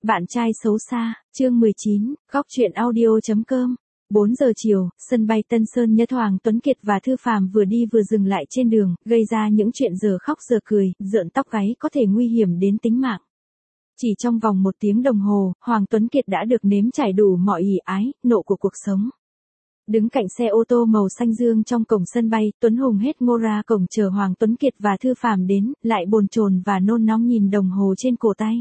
Bạn trai xấu xa, chương 19, góc truyện audio.com. 4 giờ chiều, sân bay Tân Sơn Nhất, Hoàng Tuấn Kiệt và Thư Phàm vừa đi vừa dừng lại trên đường, gây ra những chuyện giờ khóc giờ cười, rợn tóc gáy có thể nguy hiểm đến tính mạng. Chỉ trong vòng 1 tiếng đồng hồ, Hoàng Tuấn Kiệt đã được nếm trải đủ mọi ỷ ái, nộ của cuộc sống. Đứng cạnh xe ô tô màu xanh dương trong cổng sân bay, Tuấn Hùng hết ngô ra cổng chờ Hoàng Tuấn Kiệt và Thư Phàm đến, lại bồn chồn và nôn nóng nhìn đồng hồ trên cổ tay.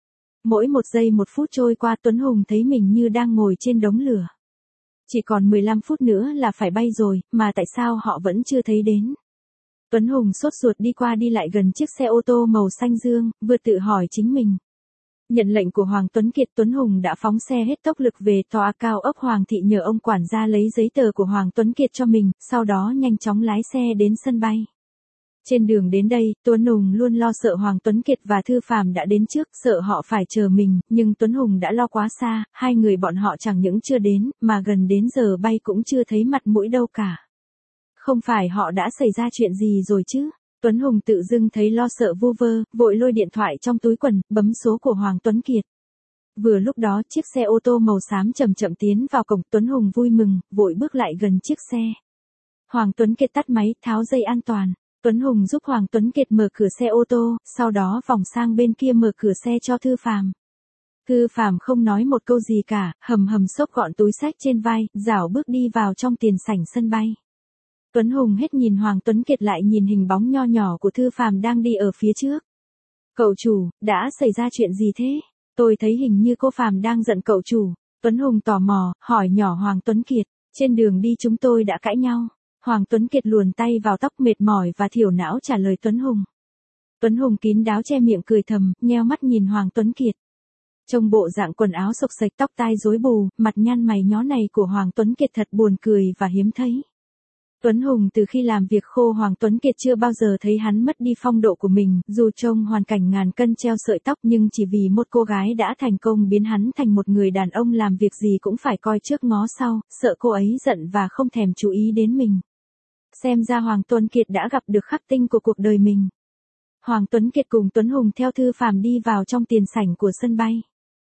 Mỗi 1 giây 1 phút trôi qua, Tuấn Hùng thấy mình như đang ngồi trên đống lửa. Chỉ còn 15 phút nữa là phải bay rồi, mà tại sao họ vẫn chưa thấy đến? Tuấn Hùng sốt ruột đi qua đi lại gần chiếc xe ô tô màu xanh dương, vừa tự hỏi chính mình. Nhận lệnh của Hoàng Tuấn Kiệt, Tuấn Hùng đã phóng xe hết tốc lực về tòa cao ốc Hoàng thị nhờ ông quản gia lấy giấy tờ của Hoàng Tuấn Kiệt cho mình, sau đó nhanh chóng lái xe đến sân bay. Trên đường đến đây, Tuấn Hùng luôn lo sợ Hoàng Tuấn Kiệt và Thư Phàm đã đến trước, sợ họ phải chờ mình, nhưng Tuấn Hùng đã lo quá xa, hai người bọn họ chẳng những chưa đến, mà gần đến giờ bay cũng chưa thấy mặt mũi đâu cả. Không phải họ đã xảy ra chuyện gì rồi chứ? Tuấn Hùng tự dưng thấy lo sợ vu vơ, vội lôi điện thoại trong túi quần, bấm số của Hoàng Tuấn Kiệt. Vừa lúc đó, chiếc xe ô tô màu xám chậm chậm tiến vào cổng, Tuấn Hùng vui mừng, vội bước lại gần chiếc xe. Hoàng Tuấn Kiệt tắt máy, tháo dây an toàn. Tuấn Hùng giúp Hoàng Tuấn Kiệt mở cửa xe ô tô, sau đó vòng sang bên kia mở cửa xe cho Thư Phàm. Thư Phàm không nói một câu gì cả, hầm hầm xốc gọn túi xách trên vai, rảo bước đi vào trong tiền sảnh sân bay. Tuấn Hùng hết nhìn Hoàng Tuấn Kiệt lại nhìn hình bóng nho nhỏ của Thư Phàm đang đi ở phía trước. Cậu chủ, đã xảy ra chuyện gì thế? Tôi thấy hình như cô Phàm đang giận cậu chủ. Tuấn Hùng tò mò, hỏi nhỏ Hoàng Tuấn Kiệt. Trên đường đi chúng tôi đã cãi nhau. Hoàng Tuấn Kiệt luồn tay vào tóc, mệt mỏi và thiểu não trả lời Tuấn Hùng. Tuấn Hùng kín đáo che miệng cười thầm, nheo mắt nhìn Hoàng Tuấn Kiệt. Trông bộ dạng quần áo xộc xệch, tóc tai rối bù, mặt nhăn mày nhó này của Hoàng Tuấn Kiệt thật buồn cười và hiếm thấy. Tuấn Hùng từ khi làm việc khô, Hoàng Tuấn Kiệt chưa bao giờ thấy hắn mất đi phong độ của mình, dù trong hoàn cảnh ngàn cân treo sợi tóc, nhưng chỉ vì một cô gái đã thành công biến hắn thành một người đàn ông làm việc gì cũng phải coi trước ngó sau, sợ cô ấy giận và không thèm chú ý đến mình. Xem ra Hoàng Tuấn Kiệt đã gặp được khắc tinh của cuộc đời mình. Hoàng Tuấn Kiệt cùng Tuấn Hùng theo Thư Phàm đi vào trong tiền sảnh của sân bay.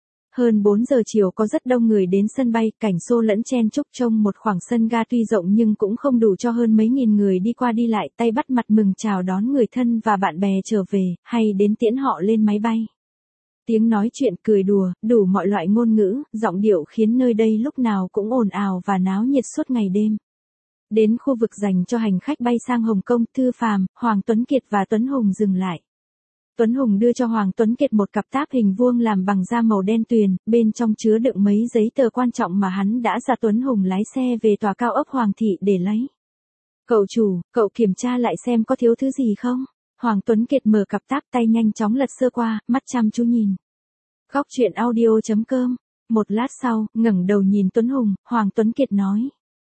Hơn 4 giờ chiều có rất đông người đến sân bay, cảnh xô lẫn chen chúc trong một khoảng sân ga tuy rộng nhưng cũng không đủ cho hơn mấy nghìn người đi qua đi lại, tay bắt mặt mừng chào đón người thân và bạn bè trở về, hay đến tiễn họ lên máy bay. Tiếng nói chuyện cười đùa, đủ mọi loại ngôn ngữ, giọng điệu khiến nơi đây lúc nào cũng ồn ào và náo nhiệt suốt ngày đêm. Đến khu vực dành cho hành khách bay sang Hồng Kông, Thư Phàm, Hoàng Tuấn Kiệt và Tuấn Hùng dừng lại. Tuấn Hùng đưa cho Hoàng Tuấn Kiệt một cặp táp hình vuông làm bằng da màu đen tuyền, bên trong chứa đựng mấy giấy tờ quan trọng mà hắn đã dặn Tuấn Hùng lái xe về tòa cao ốc Hoàng thị để lấy. Cậu chủ, cậu kiểm tra lại xem có thiếu thứ gì không? Hoàng Tuấn Kiệt mở cặp táp, tay nhanh chóng lật sơ qua, mắt chăm chú nhìn. Góc truyện audio.com. Một lát sau, ngẩng đầu nhìn Tuấn Hùng, Hoàng Tuấn Kiệt nói.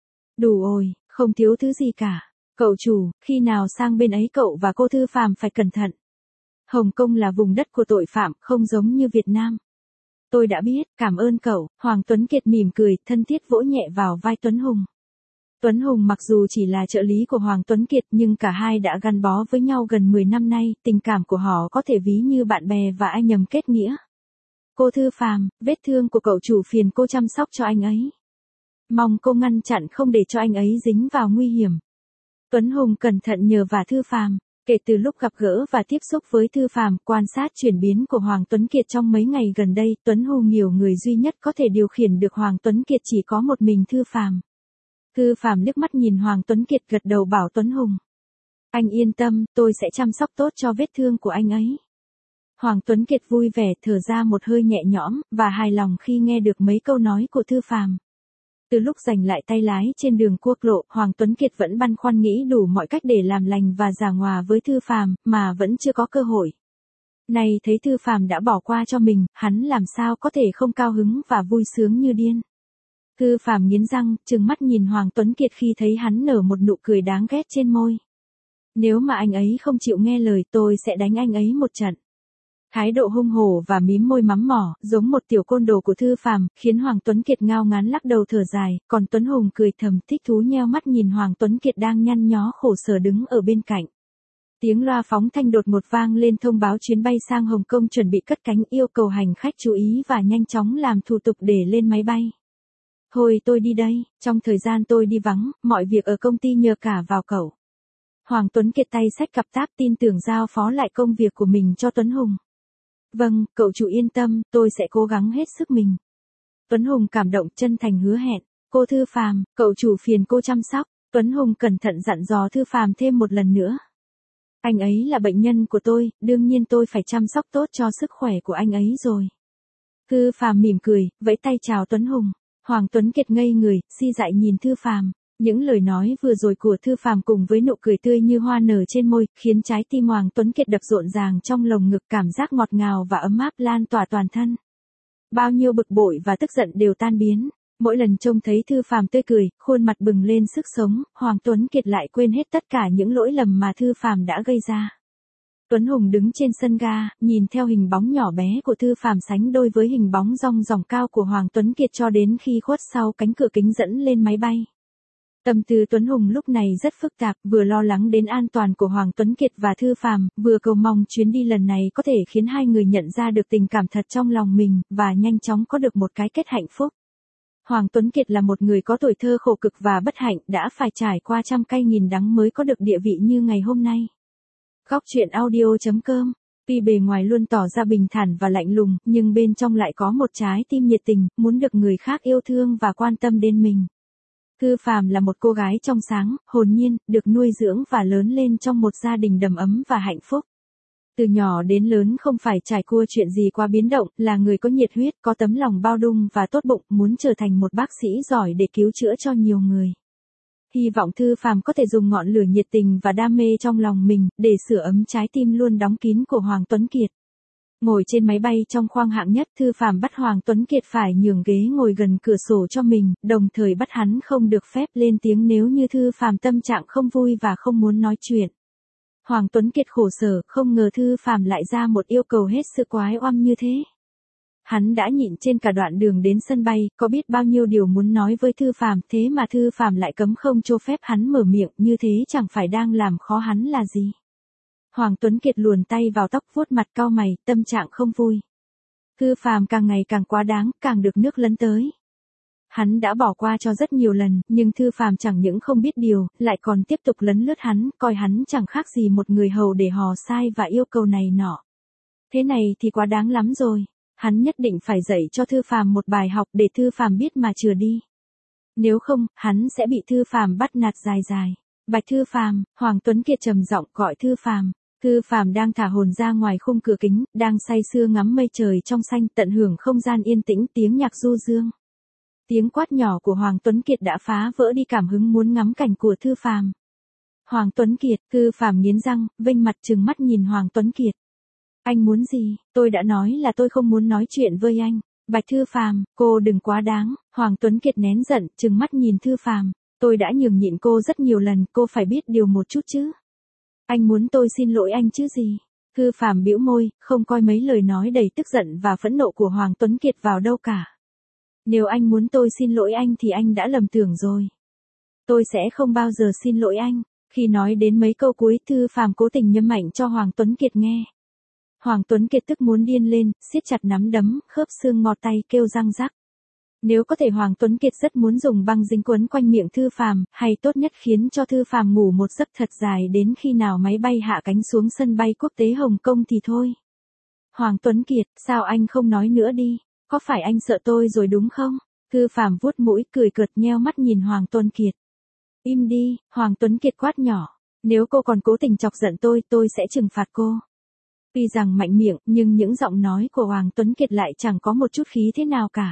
Đủ rồi, không thiếu thứ gì cả. Cậu chủ, khi nào sang bên ấy cậu và cô Thư Phàm phải cẩn thận. Hồng Kông là vùng đất của tội phạm, không giống như Việt Nam. Tôi đã biết, cảm ơn cậu. Hoàng Tuấn Kiệt mỉm cười, thân thiết vỗ nhẹ vào vai Tuấn Hùng. Tuấn Hùng mặc dù chỉ là trợ lý của Hoàng Tuấn Kiệt nhưng cả hai đã gắn bó với nhau gần 10 năm nay, tình cảm của họ có thể ví như bạn bè và anh em kết nghĩa. Cô Thư Phàm, vết thương của cậu chủ phiền cô chăm sóc cho anh ấy. Mong cô ngăn chặn không để cho anh ấy dính vào nguy hiểm. Tuấn Hùng cẩn thận nhờ vả Thư Phàm. Kể từ lúc gặp gỡ và tiếp xúc với Thư Phàm, quan sát chuyển biến của Hoàng Tuấn Kiệt trong mấy ngày gần đây, Tuấn Hùng hiểu người duy nhất có thể điều khiển được Hoàng Tuấn Kiệt chỉ có một mình Thư Phàm. Thư Phàm liếc mắt nhìn Hoàng Tuấn Kiệt, gật đầu bảo Tuấn Hùng. Anh yên tâm, tôi sẽ chăm sóc tốt cho vết thương của anh ấy. Hoàng Tuấn Kiệt vui vẻ thở ra một hơi nhẹ nhõm, và hài lòng khi nghe được mấy câu nói của Thư Phàm. Từ lúc giành lại tay lái trên đường quốc lộ, Hoàng Tuấn Kiệt vẫn băn khoăn nghĩ đủ mọi cách để làm lành và giảng hòa với Thư Phàm, mà vẫn chưa có cơ hội. Nay thấy Thư Phàm đã bỏ qua cho mình, hắn làm sao có thể không cao hứng và vui sướng như điên. Thư Phàm nghiến răng, trừng mắt nhìn Hoàng Tuấn Kiệt khi thấy hắn nở một nụ cười đáng ghét trên môi. Nếu mà anh ấy không chịu nghe lời, tôi sẽ đánh anh ấy một trận. Thái độ hung hổ và mím môi mắm mỏ, giống một tiểu côn đồ của Thư Phàm, khiến Hoàng Tuấn Kiệt ngao ngán lắc đầu thở dài, còn Tuấn Hùng cười thầm thích thú nheo mắt nhìn Hoàng Tuấn Kiệt đang nhăn nhó khổ sở đứng ở bên cạnh. Tiếng loa phóng thanh đột ngột vang lên thông báo chuyến bay sang Hồng Kông chuẩn bị cất cánh, yêu cầu hành khách chú ý và nhanh chóng làm thủ tục để lên máy bay. Thôi tôi đi đây, trong thời gian tôi đi vắng, mọi việc ở công ty nhờ cả vào cậu. Hoàng Tuấn Kiệt tay xách cặp táp tin tưởng giao phó lại công việc của mình cho Tuấn Hùng. Vâng, cậu chủ yên tâm, tôi sẽ cố gắng hết sức mình. Tuấn Hùng cảm động chân thành hứa hẹn. Cô Thư Phàm, cậu chủ phiền cô chăm sóc. Tuấn Hùng cẩn thận dặn dò Thư Phàm thêm một lần nữa. Anh ấy là bệnh nhân của tôi, đương nhiên tôi phải chăm sóc tốt cho sức khỏe của anh ấy rồi. Thư Phàm mỉm cười, vẫy tay chào Tuấn Hùng. Hoàng Tuấn Kiệt ngây người, si dại nhìn Thư Phàm. Những lời nói vừa rồi của Thư Phàm cùng với nụ cười tươi như hoa nở trên môi, khiến trái tim Hoàng Tuấn Kiệt đập rộn ràng trong lồng ngực, cảm giác ngọt ngào và ấm áp lan tỏa toàn thân. Bao nhiêu bực bội và tức giận đều tan biến. Mỗi lần trông thấy Thư Phàm tươi cười, khuôn mặt bừng lên sức sống, Hoàng Tuấn Kiệt lại quên hết tất cả những lỗi lầm mà Thư Phàm đã gây ra. Tuấn Hùng đứng trên sân ga, nhìn theo hình bóng nhỏ bé của Thư Phàm sánh đôi với hình bóng rong ròng cao của Hoàng Tuấn Kiệt cho đến khi khuất sau cánh cửa kính dẫn lên máy bay. Tâm tư Tuấn Hùng lúc này rất phức tạp, vừa lo lắng đến an toàn của Hoàng Tuấn Kiệt và Thư Phàm, vừa cầu mong chuyến đi lần này có thể khiến hai người nhận ra được tình cảm thật trong lòng mình, và nhanh chóng có được một cái kết hạnh phúc. Hoàng Tuấn Kiệt là một người có tuổi thơ khổ cực và bất hạnh, đã phải trải qua trăm cay nghìn đắng mới có được địa vị như ngày hôm nay. Góc truyện audio.com. Tuy bề ngoài luôn tỏ ra bình thản và lạnh lùng, nhưng bên trong lại có một trái tim nhiệt tình, muốn được người khác yêu thương và quan tâm đến mình. Thư Phàm là một cô gái trong sáng, hồn nhiên, được nuôi dưỡng và lớn lên trong một gia đình đầm ấm và hạnh phúc. Từ nhỏ đến lớn không phải trải qua chuyện gì quá biến động, là người có nhiệt huyết, có tấm lòng bao dung và tốt bụng, muốn trở thành một bác sĩ giỏi để cứu chữa cho nhiều người. Hy vọng Thư Phàm có thể dùng ngọn lửa nhiệt tình và đam mê trong lòng mình, để sưởi ấm trái tim luôn đóng kín của Hoàng Tuấn Kiệt. Ngồi trên máy bay trong khoang hạng nhất, Thư Phàm bắt Hoàng Tuấn Kiệt phải nhường ghế ngồi gần cửa sổ cho mình, đồng thời bắt hắn không được phép lên tiếng nếu như Thư Phàm tâm trạng không vui và không muốn nói chuyện. Hoàng Tuấn Kiệt khổ sở, không ngờ Thư Phàm lại ra một yêu cầu hết sức quái oăm như thế. Hắn đã nhịn trên cả đoạn đường đến sân bay, có biết bao nhiêu điều muốn nói với Thư Phàm, thế mà Thư Phàm lại cấm không cho phép hắn mở miệng, như thế chẳng phải đang làm khó hắn là gì. Hoàng Tuấn Kiệt luồn tay vào tóc, vuốt mặt cau mày, tâm trạng không vui. Thư Phàm càng ngày càng quá đáng, càng được nước lấn tới. Hắn đã bỏ qua cho rất nhiều lần, nhưng Thư Phàm chẳng những không biết điều, lại còn tiếp tục lấn lướt hắn, coi hắn chẳng khác gì một người hầu để hò sai và yêu cầu này nọ. Thế này thì quá đáng lắm rồi. Hắn nhất định phải dạy cho Thư Phàm một bài học để Thư Phàm biết mà chừa đi. Nếu không, hắn sẽ bị Thư Phàm bắt nạt dài dài. Bạch Thư Phàm, Hoàng Tuấn Kiệt trầm giọng gọi Thư Phàm. Thư Phàm đang thả hồn ra ngoài khung cửa kính, đang say sưa ngắm mây trời trong xanh, tận hưởng không gian yên tĩnh, tiếng nhạc du dương. Tiếng quát nhỏ của Hoàng Tuấn Kiệt đã phá vỡ đi cảm hứng muốn ngắm cảnh của Thư Phàm. Hoàng Tuấn Kiệt, Thư Phàm nghiến răng, vênh mặt trừng mắt nhìn Hoàng Tuấn Kiệt. Anh muốn gì? Tôi đã nói là tôi không muốn nói chuyện với anh. Bạch Thư Phàm, cô đừng quá đáng. Hoàng Tuấn Kiệt nén giận, trừng mắt nhìn Thư Phàm. Tôi đã nhường nhịn cô rất nhiều lần, cô phải biết điều một chút chứ. Anh muốn tôi xin lỗi anh chứ gì? Thư Phàm bĩu môi, không coi mấy lời nói đầy tức giận và phẫn nộ của Hoàng Tuấn Kiệt vào đâu cả. Nếu anh muốn tôi xin lỗi anh thì anh đã lầm tưởng rồi. Tôi sẽ không bao giờ xin lỗi anh. Khi nói đến mấy câu cuối, Thư Phàm cố tình nhấn mạnh cho Hoàng Tuấn Kiệt nghe. Hoàng Tuấn Kiệt tức muốn điên lên, siết chặt nắm đấm, khớp xương ngọt tay kêu răng rắc. Nếu có thể Hoàng Tuấn Kiệt rất muốn dùng băng dính quấn quanh miệng Thư Phàm, hay tốt nhất khiến cho Thư Phàm ngủ một giấc thật dài đến khi nào máy bay hạ cánh xuống sân bay quốc tế Hồng Kông thì thôi. Hoàng Tuấn Kiệt, sao anh không nói nữa đi? Có phải anh sợ tôi rồi đúng không? Thư Phàm vuốt mũi cười cợt nheo mắt nhìn Hoàng Tuấn Kiệt. Im đi, Hoàng Tuấn Kiệt quát nhỏ. Nếu cô còn cố tình chọc giận tôi sẽ trừng phạt cô. Tuy rằng mạnh miệng, nhưng những giọng nói của Hoàng Tuấn Kiệt lại chẳng có một chút khí thế nào cả.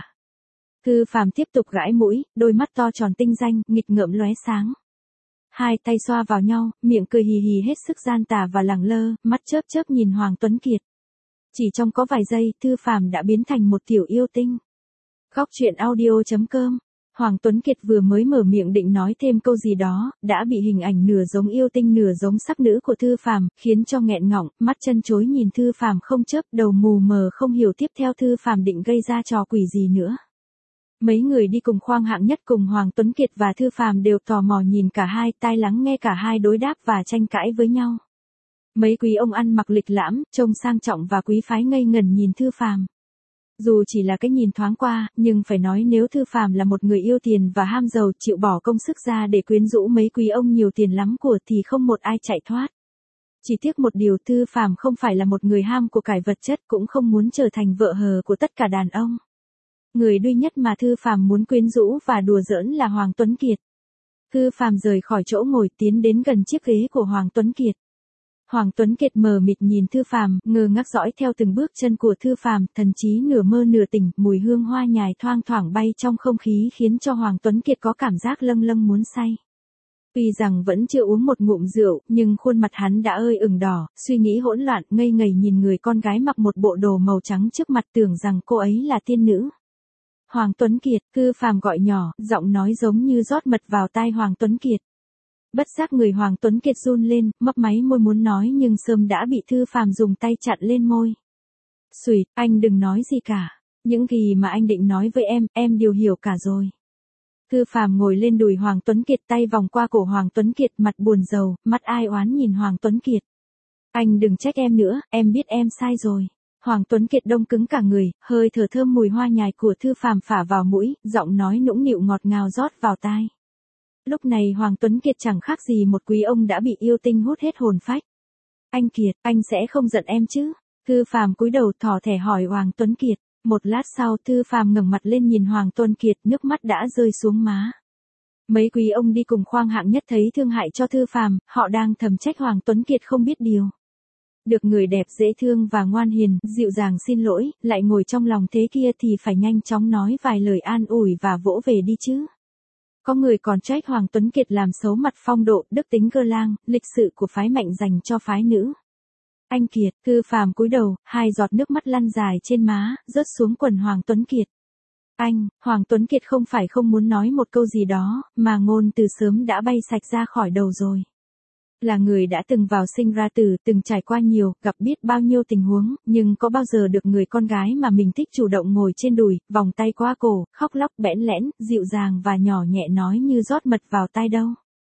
Thư Phàm tiếp tục gãi mũi, đôi mắt to tròn tinh danh, nghịch ngợm lóe sáng. Hai tay xoa vào nhau, miệng cười hì hì hết sức gian tà và lẳng lơ, mắt chớp chớp nhìn Hoàng Tuấn Kiệt. Chỉ trong có vài giây, Thư Phàm đã biến thành một tiểu yêu tinh. Góc truyện audio.com. Hoàng Tuấn Kiệt vừa mới mở miệng định nói thêm câu gì đó, đã bị hình ảnh nửa giống yêu tinh nửa giống sắc nữ của Thư Phàm khiến cho nghẹn ngọng, mắt chân chối nhìn Thư Phàm không chớp, đầu mù mờ không hiểu tiếp theo Thư Phàm định gây ra trò quỷ gì nữa. Mấy người đi cùng khoang hạng nhất cùng Hoàng Tuấn Kiệt và Thư Phàm đều tò mò nhìn cả hai, tai lắng nghe cả hai đối đáp và tranh cãi với nhau. Mấy quý ông ăn mặc lịch lãm, trông sang trọng và quý phái ngây ngẩn nhìn Thư Phàm. Dù chỉ là cái nhìn thoáng qua, nhưng phải nói nếu Thư Phàm là một người yêu tiền và ham giàu chịu bỏ công sức ra để quyến rũ mấy quý ông nhiều tiền lắm của thì không một ai chạy thoát. Chỉ tiếc một điều Thư Phàm không phải là một người ham của cải vật chất cũng không muốn trở thành vợ hờ của tất cả đàn ông. Người duy nhất mà Thư Phàm muốn quyến rũ và đùa giỡn là Hoàng Tuấn Kiệt. Thư Phàm rời khỏi chỗ ngồi tiến đến gần chiếc ghế của Hoàng Tuấn Kiệt. Hoàng Tuấn Kiệt mờ mịt nhìn Thư Phàm, ngơ ngác dõi theo từng bước chân của Thư Phàm, thần trí nửa mơ nửa tỉnh, mùi hương hoa nhài thoang thoảng bay trong không khí khiến cho Hoàng Tuấn Kiệt có cảm giác lâng lâng muốn say. Tuy rằng vẫn chưa uống một ngụm rượu, nhưng khuôn mặt hắn đã ơi ửng đỏ, suy nghĩ hỗn loạn, ngây ngây nhìn người con gái mặc một bộ đồ màu trắng trước mặt tưởng rằng cô ấy là tiên nữ. Hoàng Tuấn Kiệt, Thư Phàm gọi nhỏ, giọng nói giống như rót mật vào tai Hoàng Tuấn Kiệt. Bất giác người Hoàng Tuấn Kiệt run lên, mấp máy môi muốn nói nhưng sớm đã bị Thư Phàm dùng tay chặn lên môi. Xùi, anh đừng nói gì cả. Những gì mà anh định nói với em đều hiểu cả rồi. Thư Phàm ngồi lên đùi Hoàng Tuấn Kiệt, tay vòng qua cổ Hoàng Tuấn Kiệt, mặt buồn rầu, mắt ai oán nhìn Hoàng Tuấn Kiệt. Anh đừng trách em nữa, em biết em sai rồi. Hoàng Tuấn Kiệt đông cứng cả người, hơi thở thơm mùi hoa nhài của Thư Phàm phả vào mũi, giọng nói nũng nịu ngọt ngào rót vào tai. Lúc này Hoàng Tuấn Kiệt chẳng khác gì một quý ông đã bị yêu tinh hút hết hồn phách. Anh Kiệt, anh sẽ không giận em chứ? Thư Phàm cúi đầu thỏ thẻ hỏi Hoàng Tuấn Kiệt. Một lát sau Thư Phàm ngẩng mặt lên nhìn Hoàng Tuấn Kiệt, nước mắt đã rơi xuống má. Mấy quý ông đi cùng khoang hạng nhất thấy thương hại cho Thư Phàm, họ đang thầm trách Hoàng Tuấn Kiệt không biết điều. Được người đẹp dễ thương và ngoan hiền, dịu dàng xin lỗi, lại ngồi trong lòng thế kia thì phải nhanh chóng nói vài lời an ủi và vỗ về đi chứ. Có người còn trách Hoàng Tuấn Kiệt làm xấu mặt phong độ, đức tính gơ lang, lịch sự của phái mạnh dành cho phái nữ. Anh Kiệt, Thư Phàm cúi đầu, hai giọt nước mắt lăn dài trên má, rớt xuống quần Hoàng Tuấn Kiệt. Anh, Hoàng Tuấn Kiệt không phải không muốn nói một câu gì đó, mà ngôn từ sớm đã bay sạch ra khỏi đầu rồi. Là người đã từng vào sinh ra tử, từng trải qua nhiều, gặp biết bao nhiêu tình huống, nhưng có bao giờ được người con gái mà mình thích chủ động ngồi trên đùi, vòng tay qua cổ, khóc lóc bẽn lẽn, dịu dàng và nhỏ nhẹ nói như rót mật vào tai đâu.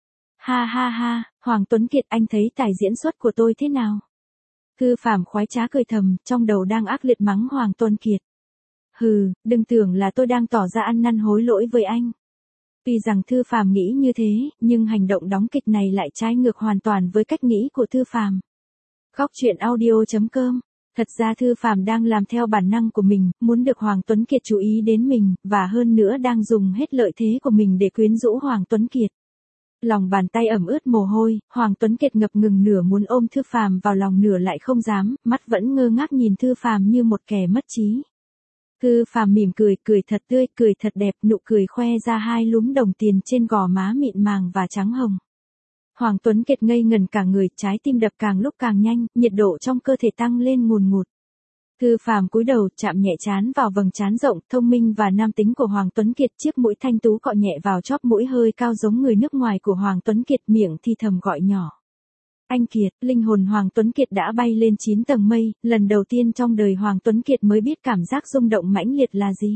Ha ha ha, Hoàng Tuấn Kiệt, anh thấy tài diễn xuất của tôi thế nào? Thư Phàm khoái trá cười thầm, trong đầu đang ác liệt mắng Hoàng Tuấn Kiệt. Hừ, đừng tưởng là tôi đang tỏ ra ăn năn hối lỗi với anh. Tuy rằng Thư Phàm nghĩ như thế, nhưng hành động đóng kịch này lại trái ngược hoàn toàn với cách nghĩ của Thư Phàm. Góc truyện audio.com. Thật ra Thư Phàm đang làm theo bản năng của mình, muốn được Hoàng Tuấn Kiệt chú ý đến mình, và hơn nữa đang dùng hết lợi thế của mình để quyến rũ Hoàng Tuấn Kiệt. Lòng bàn tay ẩm ướt mồ hôi, Hoàng Tuấn Kiệt ngập ngừng nửa muốn ôm Thư Phàm vào lòng nửa lại không dám, mắt vẫn ngơ ngác nhìn Thư Phàm như một kẻ mất trí. Thư Phàm mỉm cười, cười thật tươi, cười thật đẹp, nụ cười khoe ra hai lúm đồng tiền trên gò má mịn màng và trắng hồng. Hoàng Tuấn Kiệt ngây ngần cả người, trái tim đập càng lúc càng nhanh, nhiệt độ trong cơ thể tăng lên ngùn ngụt. Thư Phàm cúi đầu, chạm nhẹ trán vào vầng trán rộng, thông minh và nam tính của Hoàng Tuấn Kiệt, chiếc mũi thanh tú cọ nhẹ vào chóp mũi hơi cao giống người nước ngoài của Hoàng Tuấn Kiệt, miệng thì thầm gọi nhỏ. Anh Kiệt, linh hồn Hoàng Tuấn Kiệt đã bay lên 9 tầng mây, lần đầu tiên trong đời Hoàng Tuấn Kiệt mới biết cảm giác rung động mãnh liệt là gì.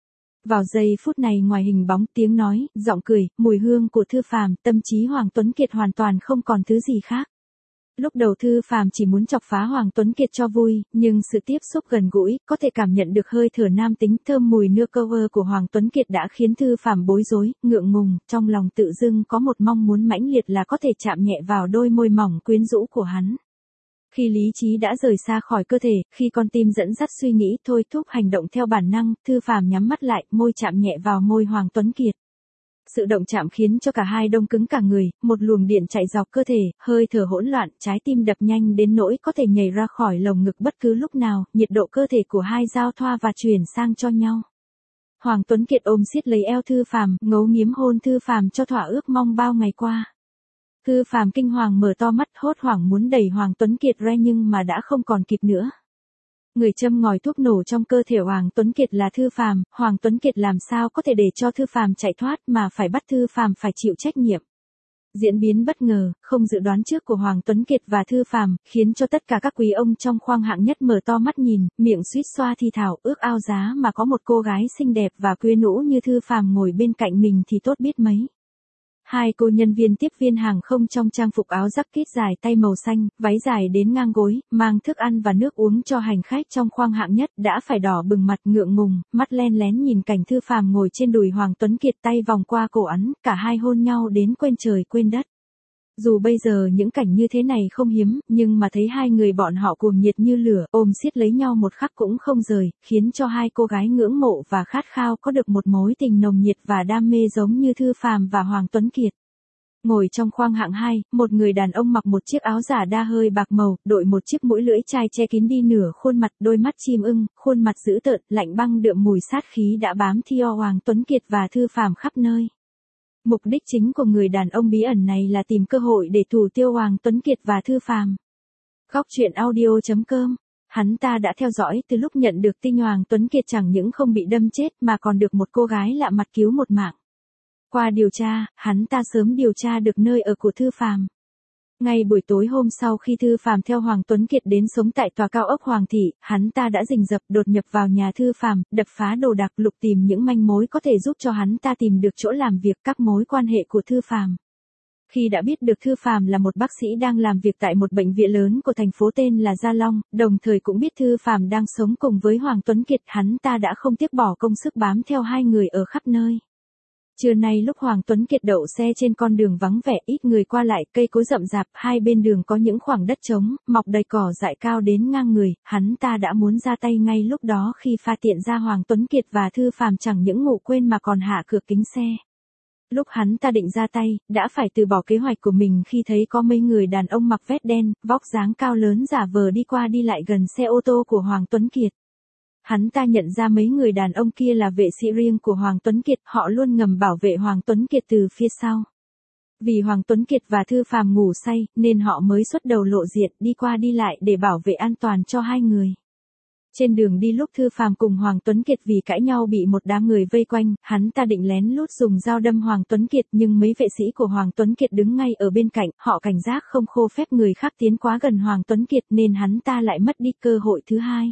Vào giây phút này ngoài hình bóng, tiếng nói, giọng cười, mùi hương của Thư Phàm, tâm trí Hoàng Tuấn Kiệt hoàn toàn không còn thứ gì khác. Lúc đầu Thư Phàm chỉ muốn chọc phá Hoàng Tuấn Kiệt cho vui, nhưng sự tiếp xúc gần gũi, có thể cảm nhận được hơi thở nam tính thơm mùi nưa cover của Hoàng Tuấn Kiệt đã khiến Thư Phàm bối rối, ngượng ngùng, trong lòng tự dưng có một mong muốn mãnh liệt là có thể chạm nhẹ vào đôi môi mỏng quyến rũ của hắn. Khi lý trí đã rời xa khỏi cơ thể, khi con tim dẫn dắt suy nghĩ thôi thúc hành động theo bản năng, Thư Phàm nhắm mắt lại, môi chạm nhẹ vào môi Hoàng Tuấn Kiệt. Sự động chạm khiến cho cả hai đông cứng cả người, một luồng điện chạy dọc cơ thể, hơi thở hỗn loạn, trái tim đập nhanh đến nỗi có thể nhảy ra khỏi lồng ngực bất cứ lúc nào, nhiệt độ cơ thể của hai giao thoa và chuyển sang cho nhau. Hoàng Tuấn Kiệt ôm siết lấy eo Thư Phàm, ngấu nghiến hôn Thư Phàm cho thỏa ước mong bao ngày qua. Thư Phàm kinh hoàng mở to mắt, hốt hoảng muốn đẩy Hoàng Tuấn Kiệt ra nhưng mà đã không còn kịp nữa. Người châm ngòi thuốc nổ trong cơ thể Hoàng Tuấn Kiệt là Thư Phàm, Hoàng Tuấn Kiệt làm sao có thể để cho Thư Phàm chạy thoát mà phải bắt Thư Phàm phải chịu trách nhiệm. Diễn biến bất ngờ, không dự đoán trước của Hoàng Tuấn Kiệt và Thư Phàm, khiến cho tất cả các quý ông trong khoang hạng nhất mở to mắt nhìn, miệng suýt xoa thì thào, ước ao giá mà có một cô gái xinh đẹp và quyến rũ như Thư Phàm ngồi bên cạnh mình thì tốt biết mấy. Hai cô nhân viên tiếp viên hàng không trong trang phục áo jacket dài tay màu xanh, váy dài đến ngang gối, mang thức ăn và nước uống cho hành khách trong khoang hạng nhất đã phải đỏ bừng mặt ngượng ngùng, mắt len lén nhìn cảnh Thư Phàm ngồi trên đùi Hoàng Tuấn Kiệt tay vòng qua cổ ẵn, cả hai hôn nhau đến quên trời quên đất. Dù bây giờ những cảnh như thế này không hiếm, nhưng mà thấy hai người bọn họ cuồng nhiệt như lửa, ôm siết lấy nhau một khắc cũng không rời, khiến cho hai cô gái ngưỡng mộ và khát khao có được một mối tình nồng nhiệt và đam mê giống như Thư Phàm và Hoàng Tuấn Kiệt. Ngồi trong khoang hạng 2, một người đàn ông mặc một chiếc áo giả đa hơi bạc màu, đội một chiếc mũi lưỡi chai che kín đi nửa khuôn mặt, đôi mắt chim ưng, khuôn mặt dữ tợn, lạnh băng đượm mùi sát khí đã bám theo Hoàng Tuấn Kiệt và Thư Phàm khắp nơi. Mục đích chính của người đàn ông bí ẩn này là tìm cơ hội để thủ tiêu Hoàng Tuấn Kiệt và Thư Phàm. Góc truyện audio.com. Hắn ta đã theo dõi từ lúc nhận được tin Hoàng Tuấn Kiệt chẳng những không bị đâm chết mà còn được một cô gái lạ mặt cứu một mạng. Qua điều tra, hắn ta sớm điều tra được nơi ở của Thư Phàm. Ngay buổi tối hôm sau khi Thư Phàm theo Hoàng Tuấn Kiệt đến sống tại tòa cao ốc Hoàng thị, hắn ta đã rình rập đột nhập vào nhà Thư Phàm, đập phá đồ đạc lục tìm những manh mối có thể giúp cho hắn ta tìm được chỗ làm việc, các mối quan hệ của Thư Phàm. Khi đã biết được Thư Phàm là một bác sĩ đang làm việc tại một bệnh viện lớn của thành phố tên là Gia Long, đồng thời cũng biết Thư Phàm đang sống cùng với Hoàng Tuấn Kiệt, hắn ta đã không tiếc bỏ công sức bám theo hai người ở khắp nơi. Trưa nay lúc Hoàng Tuấn Kiệt đậu xe trên con đường vắng vẻ ít người qua lại, cây cối rậm rạp, hai bên đường có những khoảng đất trống, mọc đầy cỏ dại cao đến ngang người, hắn ta đã muốn ra tay ngay lúc đó khi pha tiện ra Hoàng Tuấn Kiệt và Thư Phàm chẳng những ngủ quên mà còn hạ cửa kính xe. Lúc hắn ta định ra tay, đã phải từ bỏ kế hoạch của mình khi thấy có mấy người đàn ông mặc vest đen, vóc dáng cao lớn giả vờ đi qua đi lại gần xe ô tô của Hoàng Tuấn Kiệt. Hắn ta nhận ra mấy người đàn ông kia là vệ sĩ riêng của Hoàng Tuấn Kiệt, họ luôn ngầm bảo vệ Hoàng Tuấn Kiệt từ phía sau. Vì Hoàng Tuấn Kiệt và Thư Phàm ngủ say, nên họ mới xuất đầu lộ diện đi qua đi lại để bảo vệ an toàn cho hai người. Trên đường đi lúc Thư Phàm cùng Hoàng Tuấn Kiệt vì cãi nhau bị một đám người vây quanh, hắn ta định lén lút dùng dao đâm Hoàng Tuấn Kiệt nhưng mấy vệ sĩ của Hoàng Tuấn Kiệt đứng ngay ở bên cạnh, họ cảnh giác không cho phép người khác tiến quá gần Hoàng Tuấn Kiệt nên hắn ta lại mất đi cơ hội thứ hai.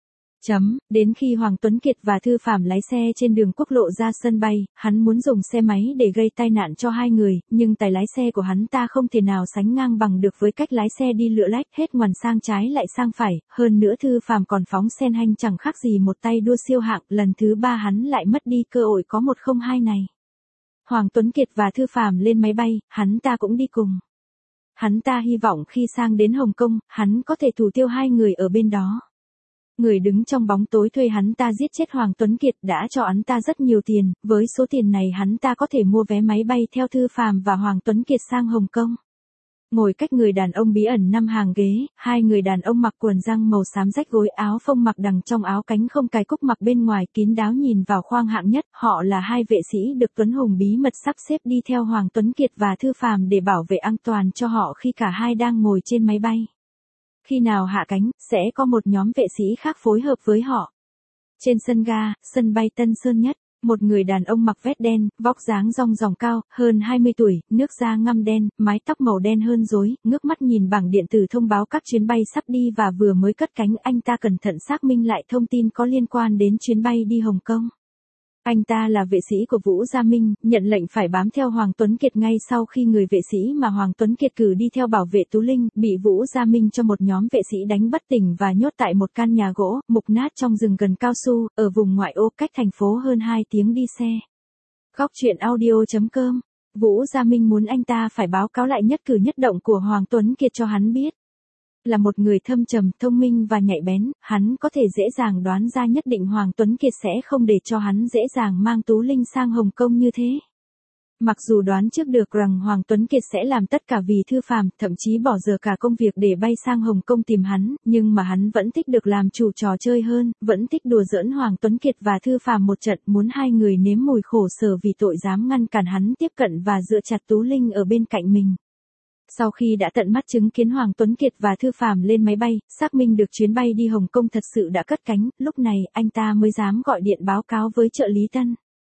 Đến khi Hoàng Tuấn Kiệt và Thư Phàm lái xe trên đường quốc lộ ra sân bay, hắn muốn dùng xe máy để gây tai nạn cho hai người, nhưng tài lái xe của hắn ta không thể nào sánh ngang bằng được với cách lái xe đi lựa lách, hết ngoằn sang trái lại sang phải, hơn nữa Thư Phàm còn phóng sen hanh chẳng khác gì một tay đua siêu hạng, lần thứ ba hắn lại mất đi cơ hội có 102 này. Hoàng Tuấn Kiệt và Thư Phàm lên máy bay, hắn ta cũng đi cùng. Hắn ta hy vọng khi sang đến Hồng Kông, hắn có thể thủ tiêu hai người ở bên đó. Người đứng trong bóng tối thuê hắn ta giết chết Hoàng Tuấn Kiệt đã cho hắn ta rất nhiều tiền, với số tiền này hắn ta có thể mua vé máy bay theo Thư Phàm và Hoàng Tuấn Kiệt sang Hồng Kông. Ngồi cách người đàn ông bí ẩn 5 hàng ghế, hai người đàn ông mặc quần răng màu xám rách gối, áo phông mặc đằng trong, áo cánh không cài cúc mặc bên ngoài, kín đáo nhìn vào khoang hạng nhất, họ là hai vệ sĩ được Tuấn Hùng bí mật sắp xếp đi theo Hoàng Tuấn Kiệt và Thư Phàm để bảo vệ an toàn cho họ khi cả hai đang ngồi trên máy bay. Khi nào hạ cánh, sẽ có một nhóm vệ sĩ khác phối hợp với họ. Trên sân ga, sân bay Tân Sơn Nhất, một người đàn ông mặc vest đen, vóc dáng rong ròng cao, hơn 20 tuổi, nước da ngăm đen, mái tóc màu đen hơn rối, ngước mắt nhìn bảng điện tử thông báo các chuyến bay sắp đi và vừa mới cất cánh, anh ta cẩn thận xác minh lại thông tin có liên quan đến chuyến bay đi Hồng Kông. Anh ta là vệ sĩ của Vũ Gia Minh, nhận lệnh phải bám theo Hoàng Tuấn Kiệt ngay sau khi người vệ sĩ mà Hoàng Tuấn Kiệt cử đi theo bảo vệ Tú Linh, bị Vũ Gia Minh cho một nhóm vệ sĩ đánh bất tỉnh và nhốt tại một căn nhà gỗ, mục nát trong rừng gần Cao Su, ở vùng ngoại ô cách thành phố hơn 2 tiếng đi xe. Góc truyện audio.com. Vũ Gia Minh muốn anh ta phải báo cáo lại nhất cử nhất động của Hoàng Tuấn Kiệt cho hắn biết. Là một người thâm trầm, thông minh và nhạy bén, hắn có thể dễ dàng đoán ra nhất định Hoàng Tuấn Kiệt sẽ không để cho hắn dễ dàng mang Tú Linh sang Hồng Kông như thế. Mặc dù đoán trước được rằng Hoàng Tuấn Kiệt sẽ làm tất cả vì Thư Phàm, thậm chí bỏ giờ cả công việc để bay sang Hồng Kông tìm hắn, nhưng mà hắn vẫn thích được làm chủ trò chơi hơn, vẫn thích đùa giỡn Hoàng Tuấn Kiệt và Thư Phàm một trận, muốn hai người nếm mùi khổ sở vì tội dám ngăn cản hắn tiếp cận và dựa chặt Tú Linh ở bên cạnh mình. Sau khi đã tận mắt chứng kiến Hoàng Tuấn Kiệt và Thư Phàm lên máy bay, xác minh được chuyến bay đi Hồng Kông thật sự đã cất cánh, lúc này anh ta mới dám gọi điện báo cáo với trợ lý Tân.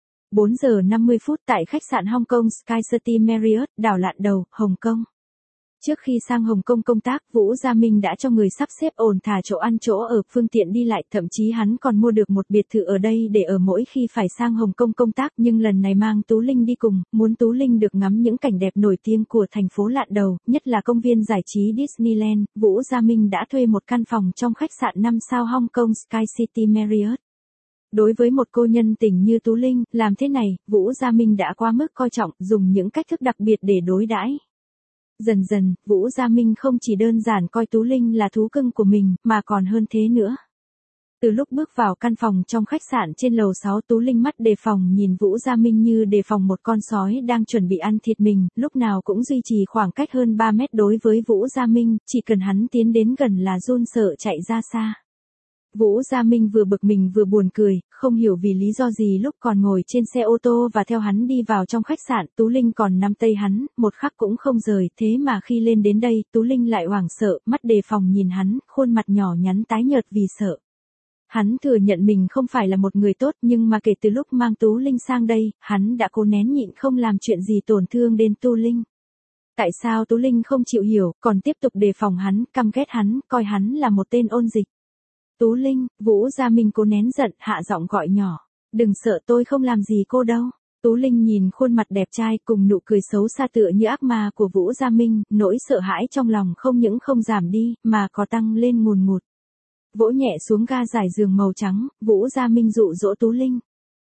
4 giờ 50 phút tại khách sạn Hong Kong Sky City Marriott, đảo Lạn Đầu, Hồng Kông. Trước khi sang Hồng Kông công tác, Vũ Gia Minh đã cho người sắp xếp ổn thỏa chỗ ăn chỗ ở, phương tiện đi lại, thậm chí hắn còn mua được một biệt thự ở đây để ở mỗi khi phải sang Hồng Kông công tác, nhưng lần này mang Tú Linh đi cùng, muốn Tú Linh được ngắm những cảnh đẹp nổi tiếng của thành phố Lạn Đầu, nhất là công viên giải trí Disneyland. Vũ Gia Minh đã thuê một căn phòng trong khách sạn 5 sao Hong Kong Sky City Marriott. Đối với một cô nhân tình như Tú Linh, làm thế này, Vũ Gia Minh đã quá mức coi trọng, dùng những cách thức đặc biệt để đối đãi. Dần dần, Vũ Gia Minh không chỉ đơn giản coi Tú Linh là thú cưng của mình, mà còn hơn thế nữa. Từ lúc bước vào căn phòng trong khách sạn trên lầu 6, Tú Linh mắt đề phòng nhìn Vũ Gia Minh như đề phòng một con sói đang chuẩn bị ăn thịt mình, lúc nào cũng duy trì khoảng cách hơn 3 mét đối với Vũ Gia Minh, chỉ cần hắn tiến đến gần là run sợ chạy ra xa. Vũ Gia Minh vừa bực mình vừa buồn cười, không hiểu vì lý do gì lúc còn ngồi trên xe ô tô và theo hắn đi vào trong khách sạn, Tú Linh còn nắm tay hắn, một khắc cũng không rời, thế mà khi lên đến đây, Tú Linh lại hoảng sợ, mắt đề phòng nhìn hắn, khuôn mặt nhỏ nhắn tái nhợt vì sợ. Hắn thừa nhận mình không phải là một người tốt, nhưng mà kể từ lúc mang Tú Linh sang đây, hắn đã cố nén nhịn không làm chuyện gì tổn thương đến Tú Linh. Tại sao Tú Linh không chịu hiểu, còn tiếp tục đề phòng hắn, căm ghét hắn, coi hắn là một tên ôn dịch. Tú Linh, Vũ Gia Minh cố nén giận, hạ giọng gọi nhỏ. Đừng sợ, tôi không làm gì cô đâu. Tú Linh nhìn khuôn mặt đẹp trai cùng nụ cười xấu xa tựa như ác ma của Vũ Gia Minh, nỗi sợ hãi trong lòng không những không giảm đi, mà có tăng lên ngùn ngụt. Vỗ nhẹ xuống ga trải giường màu trắng, Vũ Gia Minh dụ dỗ Tú Linh.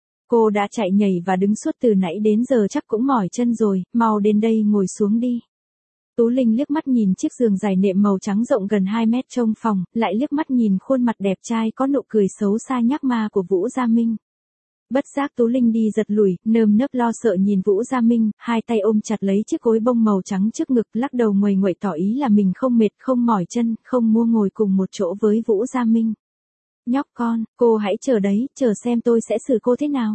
Cô đã chạy nhảy và đứng suốt từ nãy đến giờ chắc cũng mỏi chân rồi, mau đến đây ngồi xuống đi. Tú Linh liếc mắt nhìn chiếc giường dài nệm màu trắng rộng gần 2 mét trong phòng, lại liếc mắt nhìn khuôn mặt đẹp trai có nụ cười xấu xa nhác ma của Vũ Gia Minh. Bất giác Tú Linh đi giật lùi, nơm nớp lo sợ nhìn Vũ Gia Minh, hai tay ôm chặt lấy chiếc gối bông màu trắng trước ngực, lắc đầu nguầy nguậy tỏ ý là mình không mệt, không mỏi chân, không mua ngồi cùng một chỗ với Vũ Gia Minh. Nhóc con, cô hãy chờ đấy, chờ xem tôi sẽ xử cô thế nào.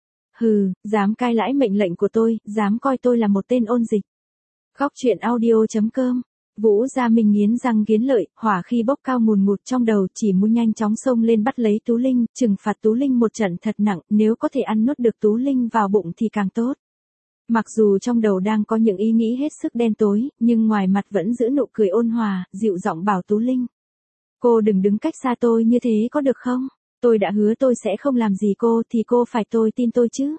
Hừ, dám cai lãi mệnh lệnh của tôi, dám coi tôi là một tên ôn dịch. Góc truyện audio.com. Vũ Gia Minh nghiến răng nghiến lợi, hỏa khi bốc cao ngùn ngụt trong đầu, chỉ muốn nhanh chóng xông lên bắt lấy Tú Linh, trừng phạt Tú Linh một trận thật nặng, nếu có thể ăn nuốt được Tú Linh vào bụng thì càng tốt. Mặc dù trong đầu đang có những ý nghĩ hết sức đen tối, nhưng ngoài mặt vẫn giữ nụ cười ôn hòa, dịu giọng bảo Tú Linh. Cô đừng đứng cách xa tôi như thế có được không? Tôi đã hứa tôi sẽ không làm gì cô thì cô phải tôi tin tôi chứ.